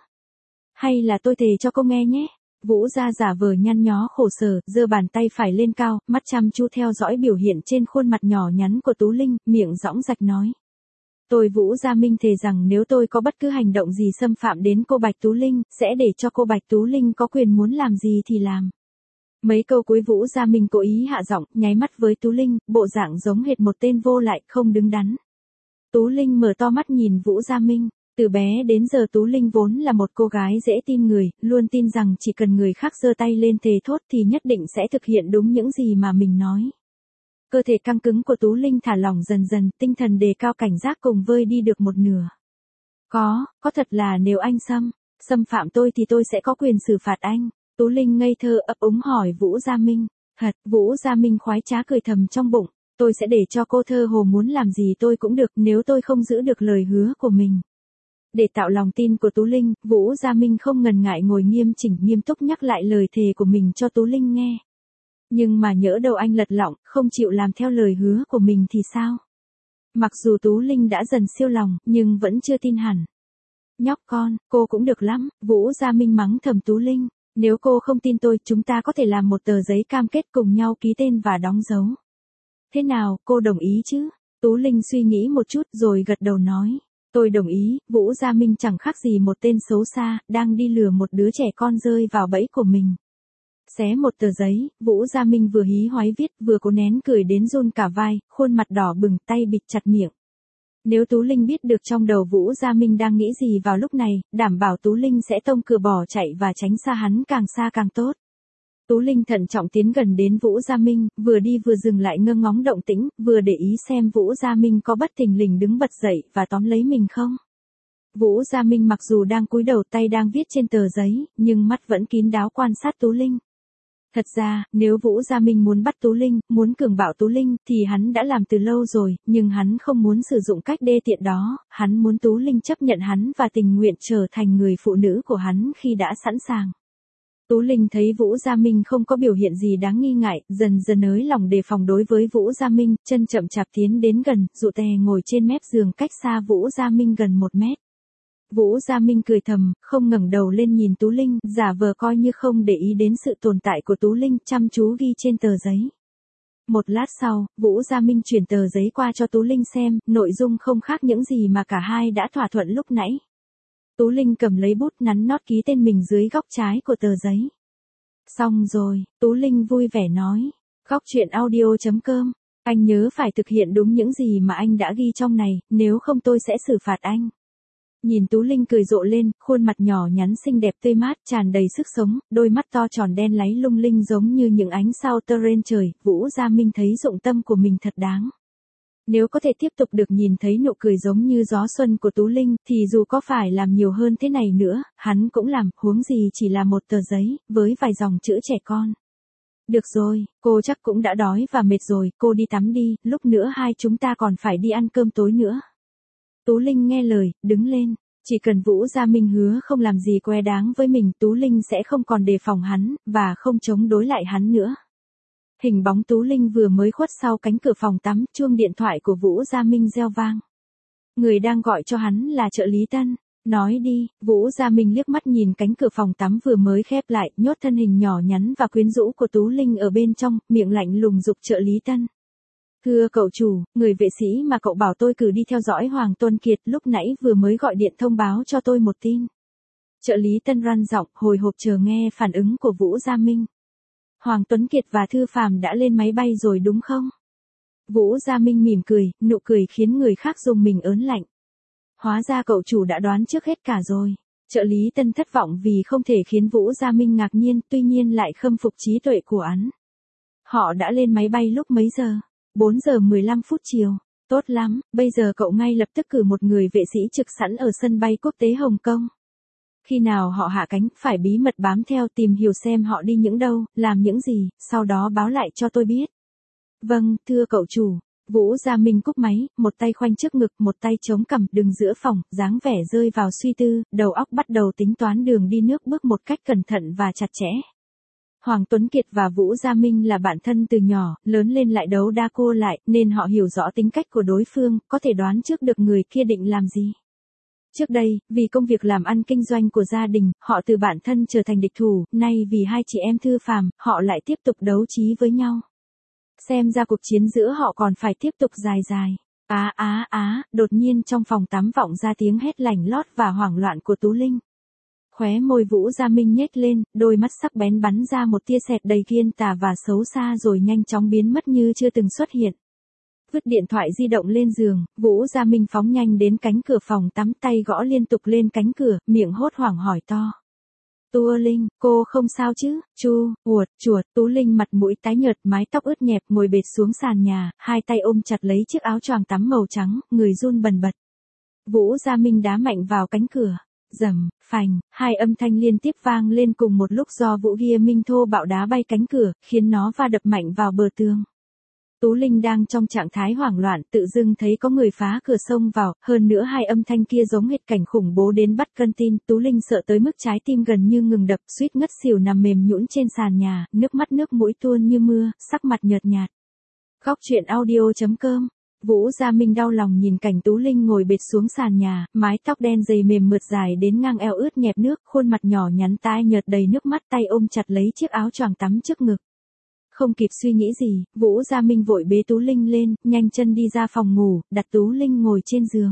Hay là tôi thề cho cô nghe nhé. Vũ Gia giả vờ nhăn nhó khổ sở, giơ bàn tay phải lên cao, mắt chăm chú theo dõi biểu hiện trên khuôn mặt nhỏ nhắn của Tú Linh, miệng dõng dạch nói. Tôi Vũ Gia Minh thề rằng nếu tôi có bất cứ hành động gì xâm phạm đến cô Bạch Tú Linh, sẽ để cho cô Bạch Tú Linh có quyền muốn làm gì thì làm. Mấy câu cuối Vũ Gia Minh cố ý hạ giọng, nháy mắt với Tú Linh, bộ dạng giống hệt một tên vô lại, không đứng đắn. Tú Linh mở to mắt nhìn Vũ Gia Minh. Từ bé đến giờ Tú Linh vốn là một cô gái dễ tin người, luôn tin rằng chỉ cần người khác giơ tay lên thề thốt thì nhất định sẽ thực hiện đúng những gì mà mình nói. Cơ thể căng cứng của Tú Linh thả lỏng dần dần, tinh thần đề cao cảnh giác cùng vơi đi được một nửa. Có thật là nếu anh xâm phạm tôi thì tôi sẽ có quyền xử phạt anh. Tú Linh ngây thơ ấp úng hỏi Vũ Gia Minh. Vũ Gia Minh khoái trá cười thầm trong bụng, tôi sẽ để cho cô thơ hồ muốn làm gì tôi cũng được nếu tôi không giữ được lời hứa của mình. Để tạo lòng tin của Tú Linh, Vũ Gia Minh không ngần ngại ngồi nghiêm chỉnh nghiêm túc nhắc lại lời thề của mình cho Tú Linh nghe. Nhưng mà nhỡ đâu anh lật lọng, không chịu làm theo lời hứa của mình thì sao? Mặc dù Tú Linh đã dần siêu lòng, nhưng vẫn chưa tin hẳn. Nhóc con, cô cũng được lắm, Vũ Gia Minh mắng thầm Tú Linh. Nếu cô không tin tôi, chúng ta có thể làm một tờ giấy cam kết cùng nhau ký tên và đóng dấu. Thế nào, cô đồng ý chứ? Tú Linh suy nghĩ một chút rồi gật đầu nói. Tôi đồng ý, Vũ Gia Minh chẳng khác gì một tên xấu xa, đang đi lừa một đứa trẻ con rơi vào bẫy của mình. Xé một tờ giấy, Vũ Gia Minh vừa hí hoáy viết, vừa cố nén cười đến run cả vai, khuôn mặt đỏ bừng, tay bịt chặt miệng. Nếu Tú Linh biết được trong đầu Vũ Gia Minh đang nghĩ gì vào lúc này, đảm bảo Tú Linh sẽ tông cửa bỏ chạy và tránh xa hắn càng xa càng tốt. Tú Linh thận trọng tiến gần đến Vũ Gia Minh, vừa đi vừa dừng lại ngơ ngóng động tĩnh, vừa để ý xem Vũ Gia Minh có bất thình lình đứng bật dậy và tóm lấy mình không. Vũ Gia Minh mặc dù đang cúi đầu tay đang viết trên tờ giấy, nhưng mắt vẫn kín đáo quan sát Tú Linh. Thật ra, nếu Vũ Gia Minh muốn bắt Tú Linh, muốn cường bạo Tú Linh, thì hắn đã làm từ lâu rồi, nhưng hắn không muốn sử dụng cách đê tiện đó, hắn muốn Tú Linh chấp nhận hắn và tình nguyện trở thành người phụ nữ của hắn khi đã sẵn sàng. Tú Linh thấy Vũ Gia Minh không có biểu hiện gì đáng nghi ngại, dần dần nới lòng đề phòng đối với Vũ Gia Minh, chân chậm chạp tiến đến gần, dụ tè ngồi trên mép giường cách xa Vũ Gia Minh gần 1 mét. Vũ Gia Minh cười thầm, không ngẩng đầu lên nhìn Tú Linh, giả vờ coi như không để ý đến sự tồn tại của Tú Linh, chăm chú ghi trên tờ giấy. Một lát sau, Vũ Gia Minh chuyển tờ giấy qua cho Tú Linh xem, nội dung không khác những gì mà cả hai đã thỏa thuận lúc nãy. Tú Linh cầm lấy bút nắn nót ký tên mình dưới góc trái của tờ giấy. Xong rồi, Tú Linh vui vẻ nói. Góc chuyện audio.com, anh nhớ phải thực hiện đúng những gì mà anh đã ghi trong này, nếu không tôi sẽ xử phạt anh. Nhìn Tú Linh cười rộ lên, khuôn mặt nhỏ nhắn xinh đẹp tươi mát, tràn đầy sức sống, đôi mắt to tròn đen láy lung linh giống như những ánh sao terrain trời, Vũ Gia Minh thấy dụng tâm của mình thật đáng. Nếu có thể tiếp tục được nhìn thấy nụ cười giống như gió xuân của Tú Linh, thì dù có phải làm nhiều hơn thế này nữa, hắn cũng làm, huống gì chỉ là một tờ giấy, với vài dòng chữ trẻ con. Được rồi, cô chắc cũng đã đói và mệt rồi, cô đi tắm đi, lúc nữa hai chúng ta còn phải đi ăn cơm tối nữa. Tú Linh nghe lời, đứng lên. Chỉ cần Vũ Gia Minh hứa không làm gì que đáng với mình, Tú Linh sẽ không còn đề phòng hắn, và không chống đối lại hắn nữa. Hình bóng Tú Linh vừa mới khuất sau cánh cửa phòng tắm, chuông điện thoại của Vũ Gia Minh reo vang. Người đang gọi cho hắn là trợ lý Tân. Nói đi, Vũ Gia Minh liếc mắt nhìn cánh cửa phòng tắm vừa mới khép lại, nhốt thân hình nhỏ nhắn và quyến rũ của Tú Linh ở bên trong, miệng lạnh lùng giục trợ lý Tân. Thưa cậu chủ, người vệ sĩ mà cậu bảo tôi cử đi theo dõi Hoàng Tuấn Kiệt lúc nãy vừa mới gọi điện thông báo cho tôi một tin. Trợ lý Tân răn giọng, hồi hộp chờ nghe phản ứng của Vũ Gia Minh. Hoàng Tuấn Kiệt và Thư Phàm đã lên máy bay rồi đúng không? Vũ Gia Minh mỉm cười, nụ cười khiến người khác dùng mình ớn lạnh. Hóa ra cậu chủ đã đoán trước hết cả rồi. Trợ lý Tân thất vọng vì không thể khiến Vũ Gia Minh ngạc nhiên, tuy nhiên lại khâm phục trí tuệ của hắn. Họ đã lên máy bay lúc mấy giờ? 4 giờ 15 phút chiều. Tốt lắm, bây giờ cậu ngay lập tức cử một người vệ sĩ trực sẵn ở sân bay quốc tế Hồng Kông. Khi nào họ hạ cánh, phải bí mật bám theo tìm hiểu xem họ đi những đâu, làm những gì, sau đó báo lại cho tôi biết. Vâng, thưa cậu chủ. Vũ Gia Minh cúp máy, một tay khoanh trước ngực, một tay chống cằm, đứng giữa phòng, dáng vẻ rơi vào suy tư, đầu óc bắt đầu tính toán đường đi nước bước một cách cẩn thận và chặt chẽ. Hoàng Tuấn Kiệt và Vũ Gia Minh là bạn thân từ nhỏ, lớn lên lại đấu đa cô lại, nên họ hiểu rõ tính cách của đối phương, có thể đoán trước được người kia định làm gì. Trước đây, vì công việc làm ăn kinh doanh của gia đình, họ từ bạn thân trở thành địch thủ, nay vì hai chị em Thư Phàm, họ lại tiếp tục đấu trí với nhau. Xem ra cuộc chiến giữa họ còn phải tiếp tục dài dài. Đột nhiên trong phòng tắm vọng ra tiếng hét lảnh lót và hoảng loạn của Tú Linh. Khóe môi Vũ Gia Minh nhếch lên, đôi mắt sắc bén bắn ra một tia sẹt đầy kiên tà và xấu xa rồi nhanh chóng biến mất như chưa từng xuất hiện. Vứt điện thoại di động lên giường, Vũ Gia Minh phóng nhanh đến cánh cửa phòng tắm, tay gõ liên tục lên cánh cửa, miệng hốt hoảng hỏi to. Tú Linh, cô không sao chứ? Chuột, Tú Linh mặt mũi tái nhợt, mái tóc ướt nhẹp, ngồi bệt xuống sàn nhà, hai tay ôm chặt lấy chiếc áo choàng tắm màu trắng, người run bần bật. Vũ Gia Minh đá mạnh vào cánh cửa. Rầm, phành, hai âm thanh liên tiếp vang lên cùng một lúc do Vũ Gia Minh thô bạo đá bay cánh cửa, khiến nó va đập mạnh vào bờ tường. Tú Linh đang trong trạng thái hoảng loạn, tự dưng thấy có người phá cửa xông vào, hơn nữa hai âm thanh kia giống hệt cảnh khủng bố đến bắt cân tin, Tú Linh sợ tới mức trái tim gần như ngừng đập, suýt ngất xỉu nằm mềm nhũn trên sàn nhà, nước mắt nước mũi tuôn như mưa, sắc mặt nhợt nhạt. Góc chuyện audio.com. Vũ Gia Minh đau lòng nhìn cảnh Tú Linh ngồi bệt xuống sàn nhà, mái tóc đen dày mềm mượt dài đến ngang eo ướt nhẹp nước, khuôn mặt nhỏ nhắn tai nhợt đầy nước mắt, tay ôm chặt lấy chiếc áo choàng tắm trước ngực. Không kịp suy nghĩ gì, Vũ Gia Minh vội bế Tú Linh lên, nhanh chân đi ra phòng ngủ, đặt Tú Linh ngồi trên giường.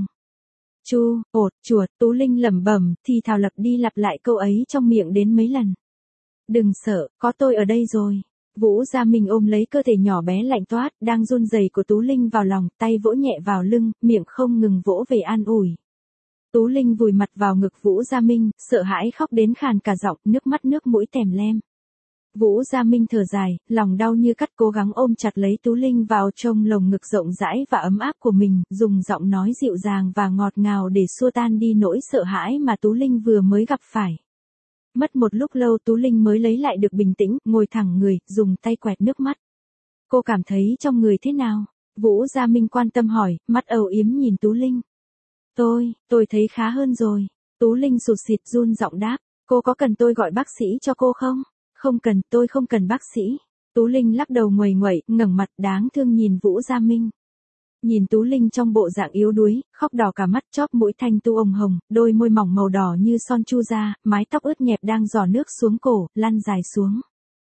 Chuột, Tú Linh lẩm bẩm, thì thào lặp đi lặp lại câu ấy trong miệng đến mấy lần. Đừng sợ, có tôi ở đây rồi. Vũ Gia Minh ôm lấy cơ thể nhỏ bé lạnh toát, đang run rẩy của Tú Linh vào lòng, tay vỗ nhẹ vào lưng, miệng không ngừng vỗ về an ủi. Tú Linh vùi mặt vào ngực Vũ Gia Minh, sợ hãi khóc đến khàn cả giọng, nước mắt nước mũi tèm lem. Vũ Gia Minh thở dài, lòng đau như cắt, cố gắng ôm chặt lấy Tú Linh vào trong lồng ngực rộng rãi và ấm áp của mình, dùng giọng nói dịu dàng và ngọt ngào để xua tan đi nỗi sợ hãi mà Tú Linh vừa mới gặp phải. Mất một lúc lâu Tú Linh mới lấy lại được bình tĩnh, ngồi thẳng người, dùng tay quẹt nước mắt. Cô cảm thấy trong người thế nào? Vũ Gia Minh quan tâm hỏi, mắt âu yếm nhìn Tú Linh. Tôi thấy khá hơn rồi. Tú Linh sụt sịt run giọng đáp. Cô có cần tôi gọi bác sĩ cho cô không? Không cần, tôi không cần bác sĩ. Tú Linh lắc đầu nguầy nguậy, ngẩng mặt đáng thương nhìn Vũ Gia Minh. Nhìn Tú Linh trong bộ dạng yếu đuối, khóc đỏ cả mắt, chóp mũi thanh tu ồng hồng, đôi môi mỏng màu đỏ như son chu sa, mái tóc ướt nhẹp đang rỏ nước xuống cổ, lăn dài xuống.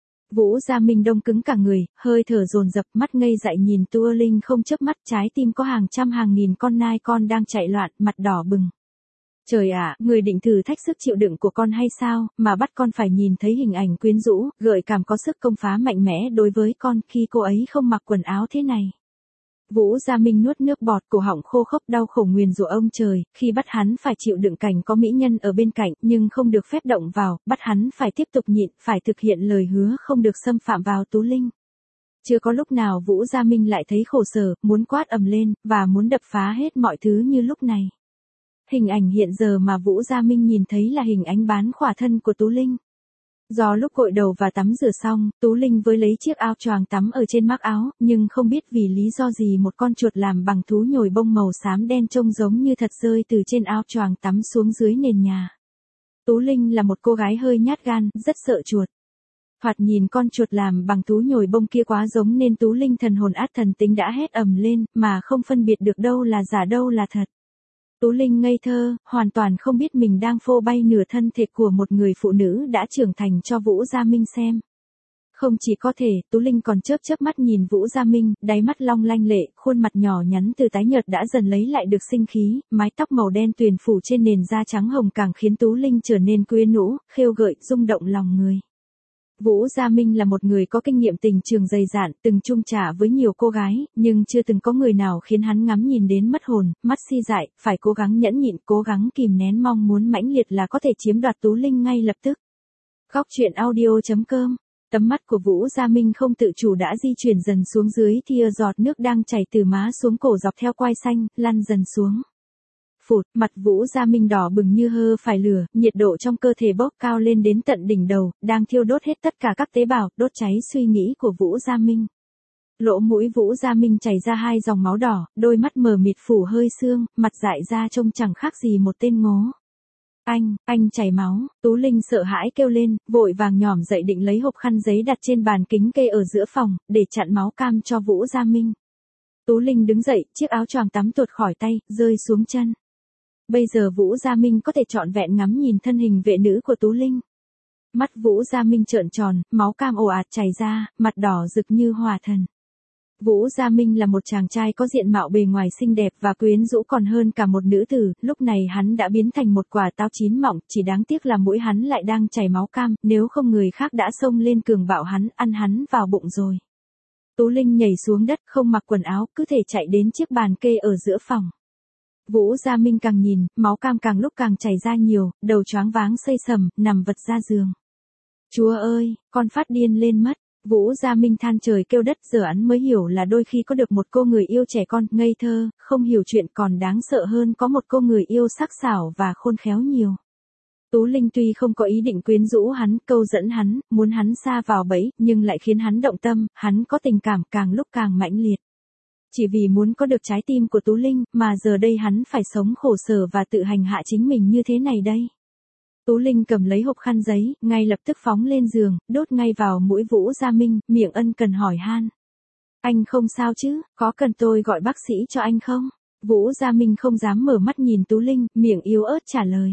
Vũ Gia Minh đông cứng cả người, hơi thở dồn dập, mắt ngây dại nhìn Tu Linh không chớp mắt, trái tim có hàng trăm hàng nghìn con nai con đang chạy loạn, mặt đỏ bừng. Trời ạ, người định thử thách sức chịu đựng của con hay sao, mà bắt con phải nhìn thấy hình ảnh quyến rũ, gợi cảm có sức công phá mạnh mẽ đối với con khi cô ấy không mặc quần áo thế này. Vũ Gia Minh nuốt nước bọt, cổ họng khô khốc đau khổ nguyền rủa ông trời, khi bắt hắn phải chịu đựng cảnh có mỹ nhân ở bên cạnh, nhưng không được phép động vào, bắt hắn phải tiếp tục nhịn, phải thực hiện lời hứa không được xâm phạm vào Tú Linh. Chưa có lúc nào Vũ Gia Minh lại thấy khổ sở, muốn quát ầm lên, và muốn đập phá hết mọi thứ như lúc này. Hình ảnh hiện giờ mà Vũ Gia Minh nhìn thấy là hình ánh bán khỏa thân của Tú Linh. Do lúc gội đầu và tắm rửa xong, Tú Linh với lấy chiếc áo choàng tắm ở trên mác áo, nhưng không biết vì lý do gì một con chuột làm bằng thú nhồi bông màu xám đen trông giống như thật rơi từ trên áo choàng tắm xuống dưới nền nhà. Tú Linh là một cô gái hơi nhát gan, rất sợ chuột. Thoạt nhìn con chuột làm bằng thú nhồi bông kia quá giống nên Tú Linh thần hồn át thần tính đã hét ầm lên, mà không phân biệt được đâu là giả đâu là thật. Tú Linh ngây thơ, hoàn toàn không biết mình đang phô bay nửa thân thể của một người phụ nữ đã trưởng thành cho Vũ Gia Minh xem. Không chỉ có thể, Tú Linh còn chớp chớp mắt nhìn Vũ Gia Minh, đáy mắt long lanh lệ, khuôn mặt nhỏ nhắn từ tái nhợt đã dần lấy lại được sinh khí, mái tóc màu đen tuyền phủ trên nền da trắng hồng càng khiến Tú Linh trở nên quyến rũ, khêu gợi, rung động lòng người. Vũ Gia Minh là một người có kinh nghiệm tình trường dày dạn, từng chung trả với nhiều cô gái, nhưng chưa từng có người nào khiến hắn ngắm nhìn đến mất hồn, mắt si dại, phải cố gắng nhẫn nhịn, cố gắng kìm nén mong muốn mãnh liệt là có thể chiếm đoạt Tú Linh ngay lập tức. Góc truyện audio.com. Tầm mắt của Vũ Gia Minh không tự chủ đã di chuyển dần xuống dưới, thìa giọt nước đang chảy từ má xuống cổ dọc theo quai xanh, lăn dần xuống. Phụt, mặt Vũ Gia Minh đỏ bừng như hơ phải lửa, nhiệt độ trong cơ thể bốc cao lên đến tận đỉnh đầu, đang thiêu đốt hết tất cả các tế bào, đốt cháy suy nghĩ của Vũ Gia Minh. Lỗ mũi Vũ Gia Minh chảy ra hai dòng máu đỏ, đôi mắt mờ mịt phủ hơi sương, mặt dại ra trông chẳng khác gì một tên ngố. Anh chảy máu, Tú Linh sợ hãi kêu lên, vội vàng nhỏm dậy định lấy hộp khăn giấy đặt trên bàn kính kê ở giữa phòng, để chặn máu cam cho Vũ Gia Minh. Tú Linh đứng dậy, chiếc áo choàng tắm tuột khỏi tay, rơi xuống chân. Bây giờ Vũ Gia Minh có thể trọn vẹn ngắm nhìn thân hình vệ nữ của Tú Linh. Mắt Vũ Gia Minh trợn tròn, máu cam ồ ạt chảy ra, mặt đỏ rực như hỏa thần. Vũ Gia Minh là một chàng trai có diện mạo bề ngoài xinh đẹp và quyến rũ còn hơn cả một nữ tử, lúc này hắn đã biến thành một quả táo chín mọng, chỉ đáng tiếc là mũi hắn lại đang chảy máu cam, nếu không người khác đã xông lên cường bạo hắn, ăn hắn vào bụng rồi. Tú Linh nhảy xuống đất, không mặc quần áo, cứ thể chạy đến chiếc bàn kê ở giữa phòng. Vũ Gia Minh càng nhìn, máu cam càng lúc càng chảy ra nhiều, đầu choáng váng xây sầm, nằm vật ra giường. Chúa ơi, con phát điên lên mất. Vũ Gia Minh than trời kêu đất, giờ hắn mới hiểu là đôi khi có được một cô người yêu trẻ con, ngây thơ, không hiểu chuyện còn đáng sợ hơn có một cô người yêu sắc sảo và khôn khéo nhiều. Tú Linh tuy không có ý định quyến rũ hắn, câu dẫn hắn, muốn hắn sa vào bẫy, nhưng lại khiến hắn động tâm, hắn có tình cảm càng lúc càng mãnh liệt. Chỉ vì muốn có được trái tim của Tú Linh, mà giờ đây hắn phải sống khổ sở và tự hành hạ chính mình như thế này đây. Tú Linh cầm lấy hộp khăn giấy, ngay lập tức phóng lên giường, đốt ngay vào mũi Vũ Gia Minh, miệng ân cần hỏi han. Anh không sao chứ, có cần tôi gọi bác sĩ cho anh không? Vũ Gia Minh không dám mở mắt nhìn Tú Linh, miệng yếu ớt trả lời.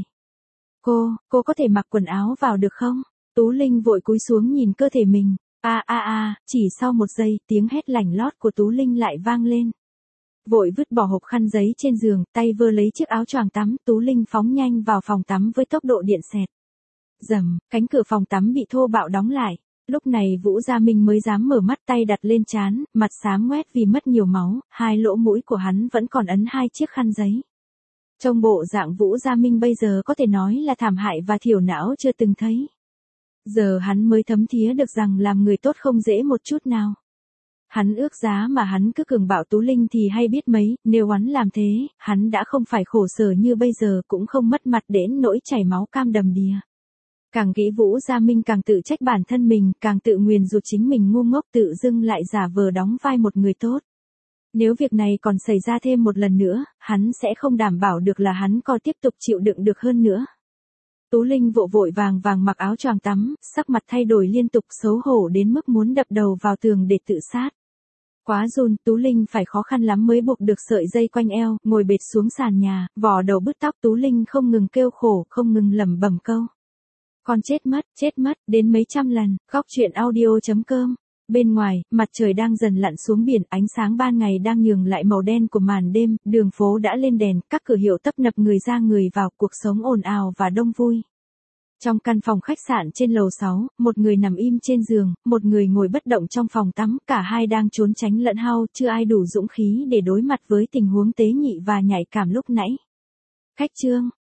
Cô có thể mặc quần áo vào được không? Tú Linh vội cúi xuống nhìn cơ thể mình. Chỉ sau một giây, tiếng hét lảnh lót của Tú Linh lại vang lên. Vội vứt bỏ hộp khăn giấy trên giường, tay vơ lấy chiếc áo choàng tắm, Tú Linh phóng nhanh vào phòng tắm với tốc độ điện xẹt. Rầm, cánh cửa phòng tắm bị thô bạo đóng lại. Lúc này Vũ Gia Minh mới dám mở mắt, tay đặt lên trán, mặt xám ngoét vì mất nhiều máu, hai lỗ mũi của hắn vẫn còn ấn hai chiếc khăn giấy. Trong bộ dạng Vũ Gia Minh bây giờ có thể nói là thảm hại và thiểu não chưa từng thấy. Giờ hắn mới thấm thía được rằng làm người tốt không dễ một chút nào. Hắn ước giá mà hắn cứ cường bạo Tú Linh thì hay biết mấy, nếu hắn làm thế, hắn đã không phải khổ sở như bây giờ, cũng không mất mặt đến nỗi chảy máu cam đầm đìa. Càng nghĩ Vũ Gia Minh càng tự trách bản thân mình, càng tự nguyền rủa chính mình ngu ngốc, tự dưng lại giả vờ đóng vai một người tốt. Nếu việc này còn xảy ra thêm một lần nữa, hắn sẽ không đảm bảo được là hắn còn tiếp tục chịu đựng được hơn nữa. Tú Linh vội vội vàng vàng mặc áo choàng tắm, sắc mặt thay đổi liên tục xấu hổ đến mức muốn đập đầu vào tường để tự sát. Quá run, Tú Linh phải khó khăn lắm mới buộc được sợi dây quanh eo, ngồi bệt xuống sàn nhà, vò đầu bứt tóc. Tú Linh không ngừng kêu khổ, không ngừng lẩm bẩm câu. Con chết mất, đến mấy trăm lần. Góc truyện audio.com. Bên ngoài, mặt trời đang dần lặn xuống biển, ánh sáng ban ngày đang nhường lại màu đen của màn đêm, đường phố đã lên đèn, các cửa hiệu tấp nập người ra người vào, cuộc sống ồn ào và đông vui. Trong căn phòng khách sạn trên lầu 6, một người nằm im trên giường, một người ngồi bất động trong phòng tắm, cả hai đang trốn tránh lẫn nhau, chưa ai đủ dũng khí để đối mặt với tình huống tế nhị và nhạy cảm lúc nãy. Khách trương,